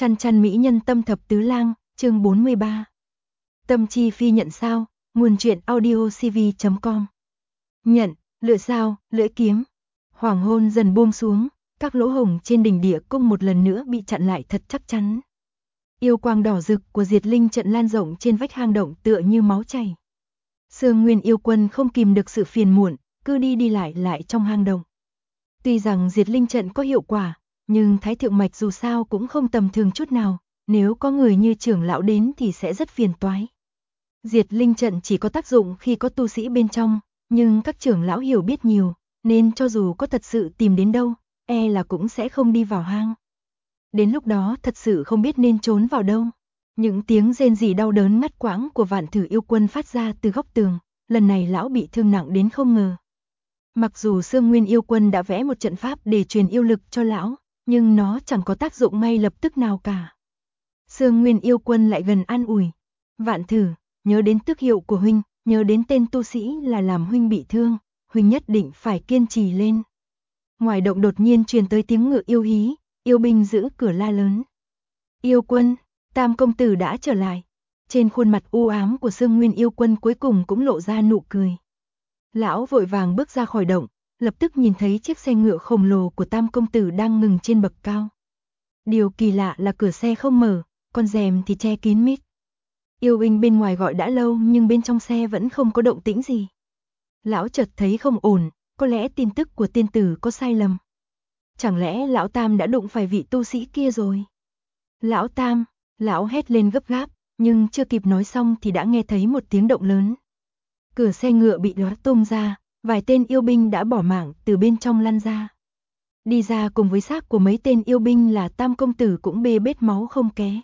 Chăn chăn mỹ nhân tâm thập tứ lang, chương 43. Tâm chi phi nhận sao, nguồn truyện audiocv.com. Nhận, lựa sao, lưỡi kiếm. Hoàng hôn dần buông xuống, các lỗ hổng trên đỉnh địa cung một lần nữa bị chặn lại thật chắc chắn. Yêu quang đỏ rực của Diệt Linh trận lan rộng trên vách hang động tựa như máu chảy. Sương Nguyên yêu quân không kìm được sự phiền muộn, cứ đi lại trong hang động. Tuy rằng Diệt Linh trận có hiệu quả, nhưng Thái Thượng Mạch dù sao cũng không tầm thường chút nào, nếu có người như trưởng lão đến thì sẽ rất phiền toái. Diệt Linh trận chỉ có tác dụng khi có tu sĩ bên trong, nhưng các trưởng lão hiểu biết nhiều, nên cho dù có thật sự tìm đến đâu, e là cũng sẽ không đi vào hang. Đến lúc đó thật sự không biết nên trốn vào đâu. Những tiếng rên rỉ đau đớn ngắt quãng của Vạn Thử yêu quân phát ra từ góc tường, lần này lão bị thương nặng đến không ngờ. Mặc dù Sương Nguyên yêu quân đã vẽ một trận pháp để truyền yêu lực cho lão, nhưng nó chẳng có tác dụng ngay lập tức nào cả. Sương Nguyên yêu quân lại gần an ủi. Vạn Thử, nhớ đến tước hiệu của huynh, nhớ đến tên tu sĩ là làm huynh bị thương, huynh nhất định phải kiên trì lên. Ngoài động đột nhiên truyền tới tiếng ngựa yêu hí, yêu binh giữ cửa la lớn. Yêu quân, Tam công tử đã trở lại. Trên khuôn mặt u ám của Sương Nguyên yêu quân cuối cùng cũng lộ ra nụ cười. Lão vội vàng bước ra khỏi động, lập tức nhìn thấy chiếc xe ngựa khổng lồ của Tam công tử đang ngừng trên bậc cao. Điều kỳ lạ là cửa xe không mở, con rèm thì che kín mít. Yêu binh bên ngoài gọi đã lâu nhưng bên trong xe vẫn không có động tĩnh gì. Lão chợt thấy không ổn, có lẽ tin tức của tiên tử có sai lầm. Chẳng lẽ lão Tam đã đụng phải vị tu sĩ kia rồi? Lão Tam, lão hét lên gấp gáp, nhưng chưa kịp nói xong thì đã nghe thấy một tiếng động lớn. Cửa xe ngựa bị lóa tung ra, vài tên yêu binh đã bỏ mạng từ bên trong lăn ra. Đi ra cùng với xác của mấy tên yêu binh là Tam công tử cũng bê bết máu không ké.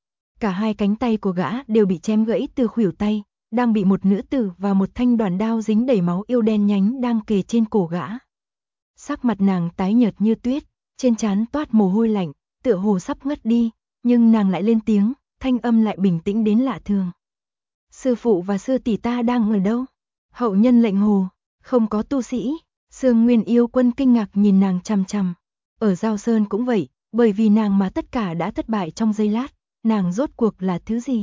Cả hai cánh tay của gã đều bị chém gãy từ khuỷu tay, đang bị một nữ tử và một thanh đoàn đao dính đầy máu yêu đen nhánh đang kề trên cổ gã. Sắc mặt nàng tái nhợt như tuyết, trên trán toát mồ hôi lạnh, tựa hồ sắp ngất đi, nhưng nàng lại lên tiếng, thanh âm lại bình tĩnh đến lạ thường. Sư phụ và sư tỷ ta đang ở đâu? Hậu nhân lệnh hồ, không có tu sĩ. Sương Nguyên yêu quân kinh ngạc nhìn nàng chằm chằm. Ở Giao Sơn cũng vậy, bởi vì nàng mà tất cả đã thất bại trong giây lát, nàng rốt cuộc là thứ gì?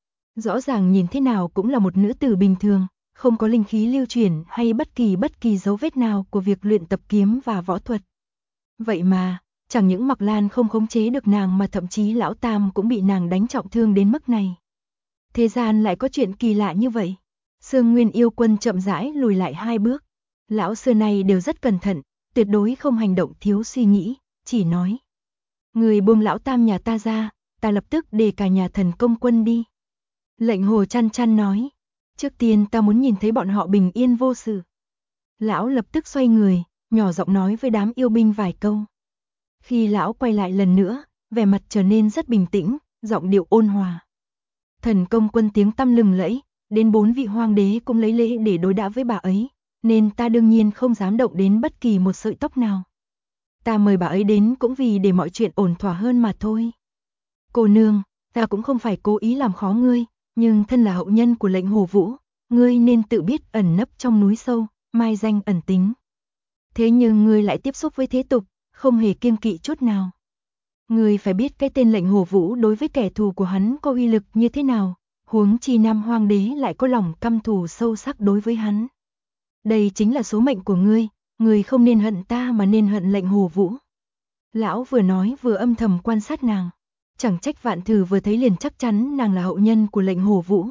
Rõ ràng nhìn thế nào cũng là một nữ tử bình thường, không có linh khí lưu chuyển hay bất kỳ dấu vết nào của việc luyện tập kiếm và võ thuật. Vậy mà, chẳng những Mặc Lan không khống chế được nàng mà thậm chí lão Tam cũng bị nàng đánh trọng thương đến mức này. Thế gian lại có chuyện kỳ lạ như vậy. Sương Nguyên yêu quân chậm rãi lùi lại 2 bước. Lão xưa nay đều rất cẩn thận, tuyệt đối không hành động thiếu suy nghĩ, chỉ nói. Người buông lão Tam nhà ta ra, ta lập tức để cả nhà thần công quân đi. Lệnh hồ chăn chăn nói. Trước tiên ta muốn nhìn thấy bọn họ bình yên vô sự. Lão lập tức xoay người, nhỏ giọng nói với đám yêu binh vài câu. Khi lão quay lại lần nữa, vẻ mặt trở nên rất bình tĩnh, giọng điệu ôn hòa. Thần công quân tiếng tăm lừng lẫy, đến 4 vị hoàng đế cũng lấy lễ để đối đãi với bà ấy, nên ta đương nhiên không dám động đến bất kỳ một sợi tóc nào. Ta mời bà ấy đến cũng vì để mọi chuyện ổn thỏa hơn mà thôi. Cô nương, ta cũng không phải cố ý làm khó ngươi, nhưng thân là hậu nhân của lệnh Hồ Vũ, ngươi nên tự biết ẩn nấp trong núi sâu, mai danh ẩn tính. Thế nhưng ngươi lại tiếp xúc với thế tục, không hề kiêng kỵ chút nào. Ngươi phải biết cái tên lệnh Hồ Vũ đối với kẻ thù của hắn có uy lực như thế nào, huống chi Nam Hoàng đế lại có lòng căm thù sâu sắc đối với hắn. Đây chính là số mệnh của ngươi không nên hận ta mà nên hận lệnh Hồ Vũ. Lão vừa nói vừa âm thầm quan sát nàng. Chẳng trách Vạn Thử vừa thấy liền chắc chắn nàng là hậu nhân của lệnh Hồ Vũ.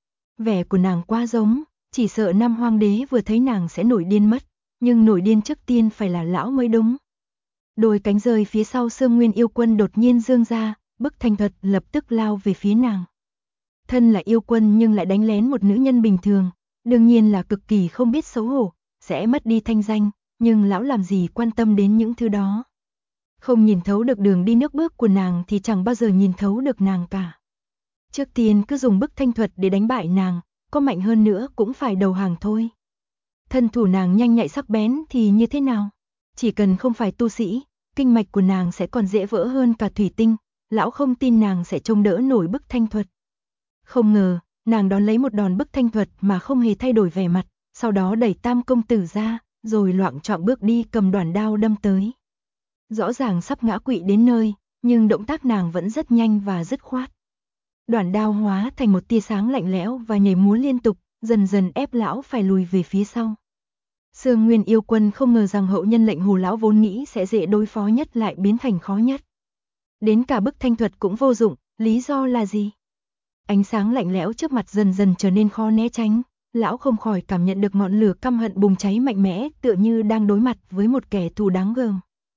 Vẻ của nàng quá giống, chỉ sợ Nam Hoàng đế vừa thấy nàng sẽ nổi điên mất, nhưng nổi điên trước tiên phải là lão mới đúng. Đôi cánh rơi phía sau Sương Nguyên yêu quân đột nhiên dương ra, Bức Thanh Thuật lập tức lao về phía nàng. Thân là yêu quân nhưng lại đánh lén một nữ nhân bình thường, đương nhiên là cực kỳ không biết xấu hổ, sẽ mất đi thanh danh, nhưng lão làm gì quan tâm đến những thứ đó. Không nhìn thấu được đường đi nước bước của nàng thì chẳng bao giờ nhìn thấu được nàng cả. Trước tiên cứ dùng Bức Thanh Thuật để đánh bại nàng, có mạnh hơn nữa cũng phải đầu hàng thôi. Thân thủ nàng nhanh nhạy sắc bén thì như thế nào? Chỉ cần không phải tu sĩ, kinh mạch của nàng sẽ còn dễ vỡ hơn cả thủy tinh, lão không tin nàng sẽ chống đỡ nổi Bức Thanh Thuật. Không ngờ, nàng đón lấy một đòn Bức Thanh Thuật mà không hề thay đổi vẻ mặt, sau đó đẩy Tam công tử ra, rồi loạng choạng bước đi cầm đoàn đao đâm tới. Rõ ràng sắp ngã quỵ đến nơi, nhưng động tác nàng vẫn rất nhanh và dứt khoát. Đoạn đao hóa thành một tia sáng lạnh lẽo và nhảy múa liên tục, dần dần ép lão phải lùi về phía sau. Sương Nguyên yêu quân không ngờ rằng hậu nhân lệnh Hồ lão vốn nghĩ sẽ dễ đối phó nhất lại biến thành khó nhất. Đến cả bức thanh thuật cũng vô dụng, lý do là gì? Ánh sáng lạnh lẽo trước mặt dần dần trở nên khó né tránh, lão không khỏi cảm nhận được ngọn lửa căm hận bùng cháy mạnh mẽ, tựa như đang đối mặt với một kẻ thù đáng gờm.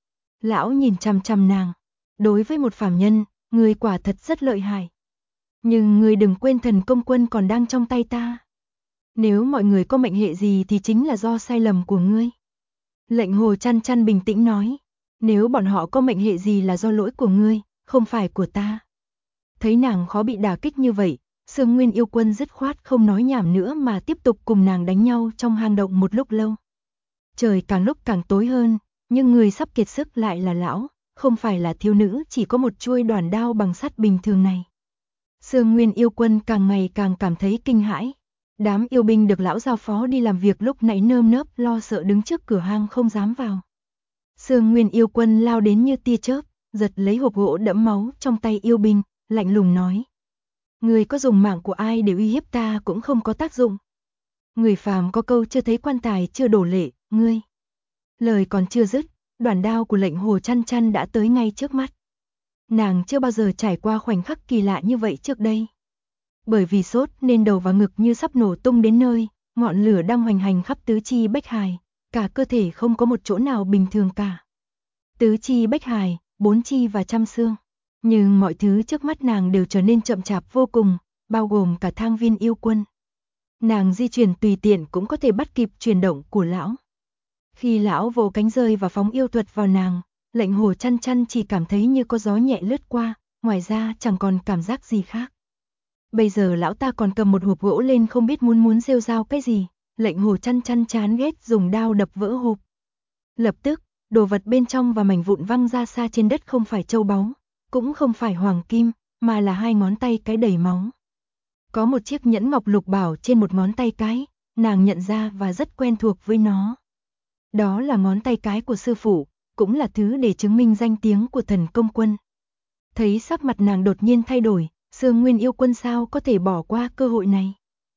Lão nhìn chằm chằm nàng, đối với một phàm nhân, người quả thật rất lợi hại. Nhưng người đừng quên thần công quân còn đang trong tay ta. Nếu mọi người có mệnh hệ gì thì chính là do sai lầm của ngươi. Lệnh Hồ Chăn Chăn bình tĩnh nói, nếu bọn họ có mệnh hệ gì là do lỗi của ngươi, không phải của ta. Thấy nàng khó bị đả kích như vậy, Sương Nguyên yêu quân dứt khoát không nói nhảm nữa mà tiếp tục cùng nàng đánh nhau trong hang động một lúc lâu. Trời càng lúc càng tối hơn, nhưng người sắp kiệt sức lại là lão, không phải là thiếu nữ chỉ có một chuôi đoàn đao bằng sắt bình thường này. Sương Nguyên yêu quân càng ngày càng cảm thấy kinh hãi. Đám yêu binh được lão giao phó đi làm việc lúc nãy nơm nớp lo sợ đứng trước cửa hang không dám vào. Sương Nguyên yêu quân lao đến như tia chớp, giật lấy hộp gỗ đẫm máu trong tay yêu binh, lạnh lùng nói. Người có dùng mạng của ai để uy hiếp ta cũng không có tác dụng. Người phàm có câu chưa thấy quan tài chưa đổ lệ, ngươi. Lời còn chưa dứt, đoàn đao của lệnh Hồ Chăn Chăn đã tới ngay trước mắt. Nàng chưa bao giờ trải qua khoảnh khắc kỳ lạ như vậy trước đây. Bởi vì sốt nên đầu và ngực như sắp nổ tung đến nơi, ngọn lửa đang hoành hành khắp tứ chi bách hài, cả cơ thể không có một chỗ nào bình thường cả. Tứ chi bách hài, bốn chi và trăm xương. Nhưng mọi thứ trước mắt nàng đều trở nên chậm chạp vô cùng, bao gồm cả thang viên yêu quân. Nàng di chuyển tùy tiện cũng có thể bắt kịp chuyển động của lão. Khi lão vỗ cánh rơi và phóng yêu thuật vào nàng, lệnh Hồ Chăn Chăn chỉ cảm thấy như có gió nhẹ lướt qua, ngoài ra chẳng còn cảm giác gì khác. Bây giờ lão ta còn cầm một hộp gỗ lên không biết muốn rêu rao cái gì, lệnh Hồ Chăn Chăn chán ghét dùng đao đập vỡ hộp. Lập tức, đồ vật bên trong và mảnh vụn văng ra xa trên đất không phải châu báu, cũng không phải hoàng kim, mà là hai ngón tay cái đầy máu. Có một chiếc nhẫn ngọc lục bảo trên một ngón tay cái, nàng nhận ra và rất quen thuộc với nó. Đó là ngón tay cái của sư phụ, cũng là thứ để chứng minh danh tiếng của thần công quân. Thấy sắc mặt nàng đột nhiên thay đổi, Sương Nguyên yêu quân sao có thể bỏ qua cơ hội này.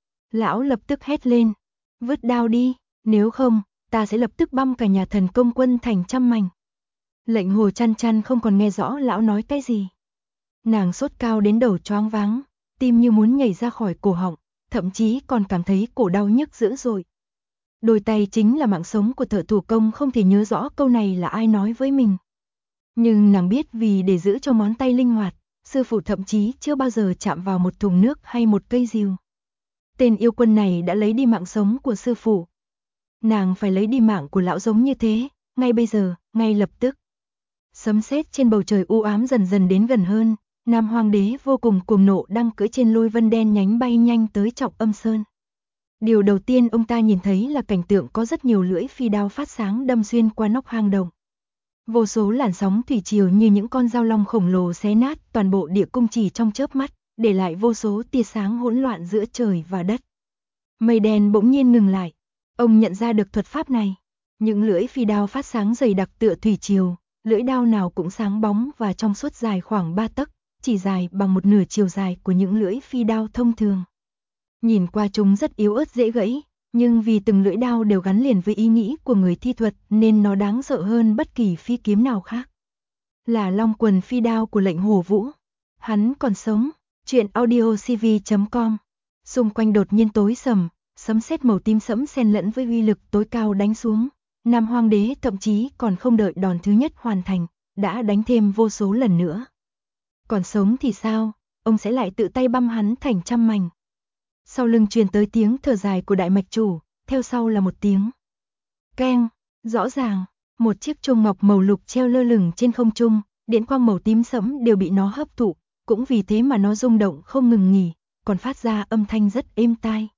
Lão lập tức hét lên, vứt đao đi, nếu không, ta sẽ lập tức băm cả nhà thần công quân thành trăm mảnh. Lệnh Hồ Chăn Chăn không còn nghe rõ lão nói cái gì. Nàng sốt cao đến đầu choáng váng, tim như muốn nhảy ra khỏi cổ họng, thậm chí còn cảm thấy cổ đau nhức dữ dội. Đôi tay chính là mạng sống của thợ thủ công, không thể nhớ rõ câu này là ai nói với mình. Nhưng nàng biết vì để giữ cho ngón tay linh hoạt, sư phụ thậm chí chưa bao giờ chạm vào một thùng nước hay một cây rìu. Tên yêu quân này đã lấy đi mạng sống của sư phụ. Nàng phải lấy đi mạng của lão giống như thế, ngay bây giờ, ngay lập tức. Sấm sét trên bầu trời u ám dần dần đến gần hơn, Nam Hoàng đế vô cùng cuồng nộ đang cưỡi trên lôi vân đen nhánh bay nhanh tới Trọng Âm Sơn. Điều đầu tiên ông ta nhìn thấy là cảnh tượng có rất nhiều lưỡi phi đao phát sáng đâm xuyên qua nóc hang động. Vô số làn sóng thủy triều như những con dao long khổng lồ xé nát toàn bộ địa cung chỉ trong chớp mắt, để lại vô số tia sáng hỗn loạn giữa trời và đất. Mây đen bỗng nhiên ngừng lại. Ông nhận ra được thuật pháp này. Những lưỡi phi đao phát sáng dày đặc tựa thủy triều, lưỡi đao nào cũng sáng bóng và trong suốt dài khoảng 3 tấc, chỉ dài bằng một nửa chiều dài của những lưỡi phi đao thông thường. Nhìn qua chúng rất yếu ớt dễ gãy, nhưng vì từng lưỡi đao đều gắn liền với ý nghĩ của người thi thuật nên nó đáng sợ hơn bất kỳ phi kiếm nào khác. Là long quần phi đao của lệnh Hổ Vũ. Hắn còn sống. Chuyện audiocv.com. Xung quanh đột nhiên tối sầm, sấm sét màu tím sẫm xen lẫn với uy lực tối cao đánh xuống. Nam Hoàng đế thậm chí còn không đợi đòn thứ nhất hoàn thành, đã đánh thêm vô số lần nữa. Còn sống thì sao, ông sẽ lại tự tay băm hắn thành trăm mảnh. Sau lưng truyền tới tiếng thở dài của đại mạch chủ, theo sau là một tiếng keng. Rõ ràng, một chiếc chuông ngọc màu lục treo lơ lửng trên không trung, điện quang màu tím sẫm đều bị nó hấp thụ, cũng vì thế mà nó rung động không ngừng nghỉ, còn phát ra âm thanh rất êm tai.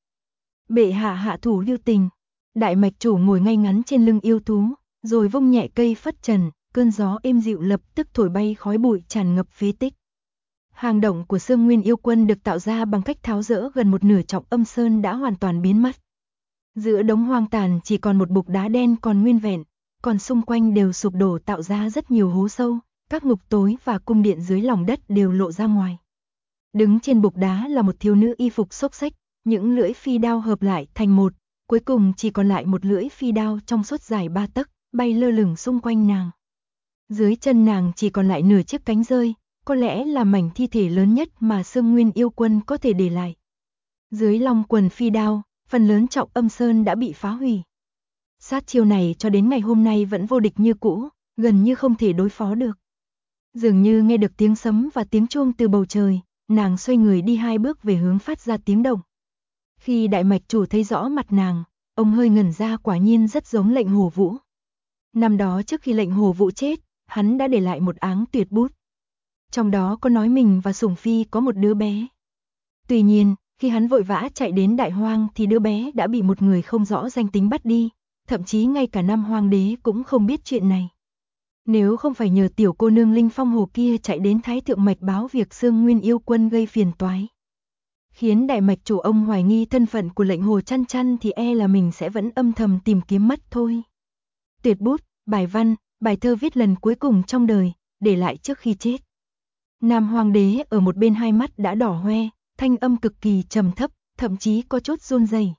Bệ hạ hạ thủ lưu tình. Đại mạch chủ ngồi ngay ngắn trên lưng yêu thú, rồi vung nhẹ cây phất trần, cơn gió êm dịu lập tức thổi bay khói bụi tràn ngập phế tích. Hang động của Sương Nguyên yêu quân được tạo ra bằng cách tháo dỡ gần một nửa Trọng Âm Sơn đã hoàn toàn biến mất. Giữa đống hoang tàn chỉ còn một bục đá đen còn nguyên vẹn, còn xung quanh đều sụp đổ tạo ra rất nhiều hố sâu, các ngục tối và cung điện dưới lòng đất đều lộ ra ngoài. Đứng trên bục đá là một thiếu nữ y phục xốc xếch, những lưỡi phi đao hợp lại thành một, cuối cùng chỉ còn lại một lưỡi phi đao trong suốt dài 3 tấc, bay lơ lửng xung quanh nàng. Dưới chân nàng chỉ còn lại nửa chiếc cánh rơi, có lẽ là mảnh thi thể lớn nhất mà Sương Nguyên Yêu Quân có thể để lại. Dưới long quần phi đao, phần lớn Trọng Âm Sơn đã bị phá hủy. Sát chiêu này cho đến ngày hôm nay vẫn vô địch như cũ, gần như không thể đối phó được. Dường như nghe được tiếng sấm và tiếng chuông từ bầu trời, nàng xoay người đi 2 bước về hướng phát ra tiếng động. Khi đại mạch chủ thấy rõ mặt nàng, ông hơi ngẩn ra, quả nhiên rất giống Lệnh Hồ Vũ. Năm đó trước khi Lệnh Hồ Vũ chết, hắn đã để lại một áng tuyệt bút. Trong đó có nói mình và Sủng Phi có một đứa bé. Tuy nhiên, khi hắn vội vã chạy đến Đại Hoang thì đứa bé đã bị một người không rõ danh tính bắt đi, thậm chí ngay cả Nam Hoang Đế cũng không biết chuyện này. Nếu không phải nhờ tiểu cô nương Linh Phong Hồ kia chạy đến Thái Thượng Mạch báo việc Sương Nguyên Yêu Quân gây phiền toái, khiến đại mạch chủ ông hoài nghi thân phận của Lệnh Hồ Chăn Chăn, thì e là mình sẽ vẫn âm thầm tìm kiếm mất thôi. Tuyệt bút, bài văn, bài thơ viết lần cuối cùng trong đời, để lại trước khi chết. Nam Hoàng đế ở một bên hai mắt đã đỏ hoe, thanh âm cực kỳ trầm thấp, thậm chí có chút run rẩy.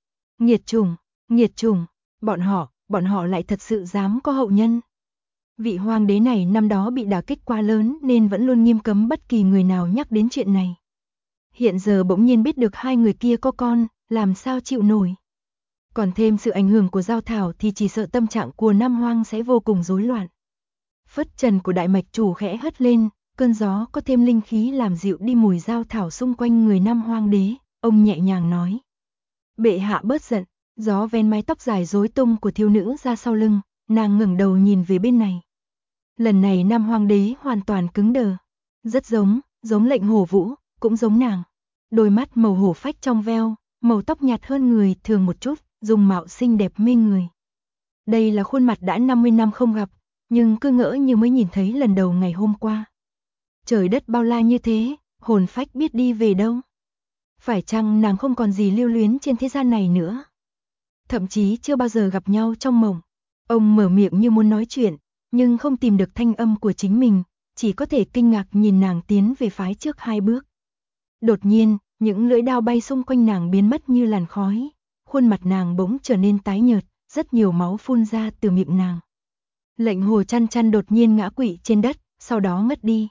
Nghiệt chủng, bọn họ lại thật sự dám có hậu nhân. Vị hoàng đế này năm đó bị đả kích quá lớn nên vẫn luôn nghiêm cấm bất kỳ người nào nhắc đến chuyện này. Hiện giờ bỗng nhiên biết được hai người kia có con, làm sao chịu nổi. Còn thêm sự ảnh hưởng của Giao Thảo thì chỉ sợ tâm trạng của Nam Hoang sẽ vô cùng rối loạn. Phất trần của đại mạch chủ khẽ hất lên, cơn gió có thêm linh khí làm dịu đi mùi Giao Thảo xung quanh người Nam Hoang đế, ông nhẹ nhàng nói. Bệ hạ bớt giận, gió ven mái tóc dài rối tung của thiếu nữ ra sau lưng, nàng ngẩng đầu nhìn về bên này. Lần này Nam Hoang đế hoàn toàn cứng đờ, rất giống Lệnh Hồ Vũ, cũng giống nàng. Đôi mắt màu hổ phách trong veo, màu tóc nhạt hơn người thường một chút, dung mạo xinh đẹp mê người. Đây là khuôn mặt đã 50 năm không gặp, nhưng cứ ngỡ như mới nhìn thấy lần đầu ngày hôm qua. Trời đất bao la như thế, hồn phách biết đi về đâu. Phải chăng nàng không còn gì lưu luyến trên thế gian này nữa? Thậm chí chưa bao giờ gặp nhau trong mộng. Ông mở miệng như muốn nói chuyện, nhưng không tìm được thanh âm của chính mình, chỉ có thể kinh ngạc nhìn nàng tiến về phái trước 2 bước. Đột nhiên, những lưỡi đao bay xung quanh nàng biến mất như làn khói, khuôn mặt nàng bỗng trở nên tái nhợt, rất nhiều máu phun ra từ miệng nàng. Lệnh Hồ Chăn Chăn đột nhiên ngã quỵ trên đất, sau đó ngất đi.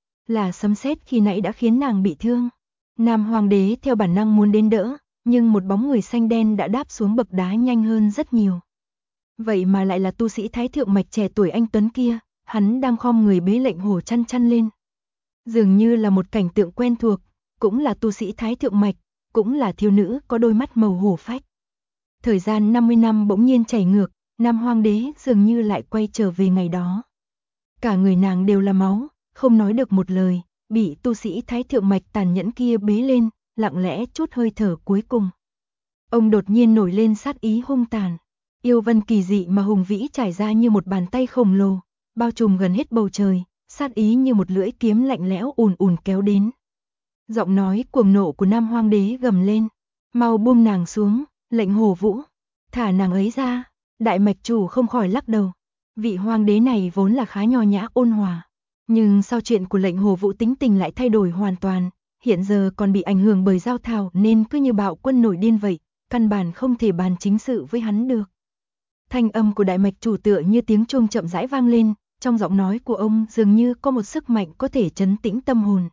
Là sấm sét khi nãy đã khiến nàng bị thương. Nam Hoàng đế theo bản năng muốn đến đỡ, nhưng một bóng người xanh đen đã đáp xuống bậc đá nhanh hơn rất nhiều. Vậy mà lại là tu sĩ Thái Thượng Mạch trẻ tuổi anh tuấn kia, hắn đang khom người bế Lệnh Hồ Chăn Chăn lên. Dường như là một cảnh tượng quen thuộc, cũng là tu sĩ Thái Thượng Mạch, cũng là thiếu nữ có đôi mắt màu hổ phách. Thời gian 50 năm bỗng nhiên chảy ngược, Nam Hoàng đế dường như lại quay trở về ngày đó. Cả người nàng đều là máu, không nói được một lời, bị tu sĩ Thái Thượng Mạch tàn nhẫn kia bế lên, lặng lẽ chút hơi thở cuối cùng. Ông đột nhiên nổi lên sát ý hung tàn, yêu vân kỳ dị mà hùng vĩ trải ra như một bàn tay khổng lồ, bao trùm gần hết bầu trời, sát ý như một lưỡi kiếm lạnh lẽo ùn ùn kéo đến. Giọng nói cuồng nộ của Nam Hoàng đế gầm lên, mau buông nàng xuống, Lệnh Hồ Vũ, thả nàng ấy ra. Đại mạch chủ không khỏi lắc đầu. Vị hoàng đế này vốn là khá nho nhã ôn hòa, nhưng sau chuyện của Lệnh Hồ Vũ tính tình lại thay đổi hoàn toàn, hiện giờ còn bị ảnh hưởng bởi Giao Thảo nên cứ như bạo quân nổi điên vậy, căn bản không thể bàn chính sự với hắn được. Thanh âm của đại mạch chủ tựa như tiếng chuông chậm rãi vang lên, trong giọng nói của ông dường như có một sức mạnh có thể trấn tĩnh tâm hồn.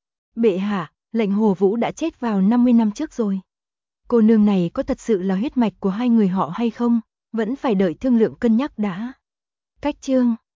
Bệ hạ, Lệnh Hồ Vũ đã chết vào 50 năm trước rồi. Cô nương này có thật sự là huyết mạch của hai người họ hay không? Vẫn phải đợi thương lượng cân nhắc đã. Cách chương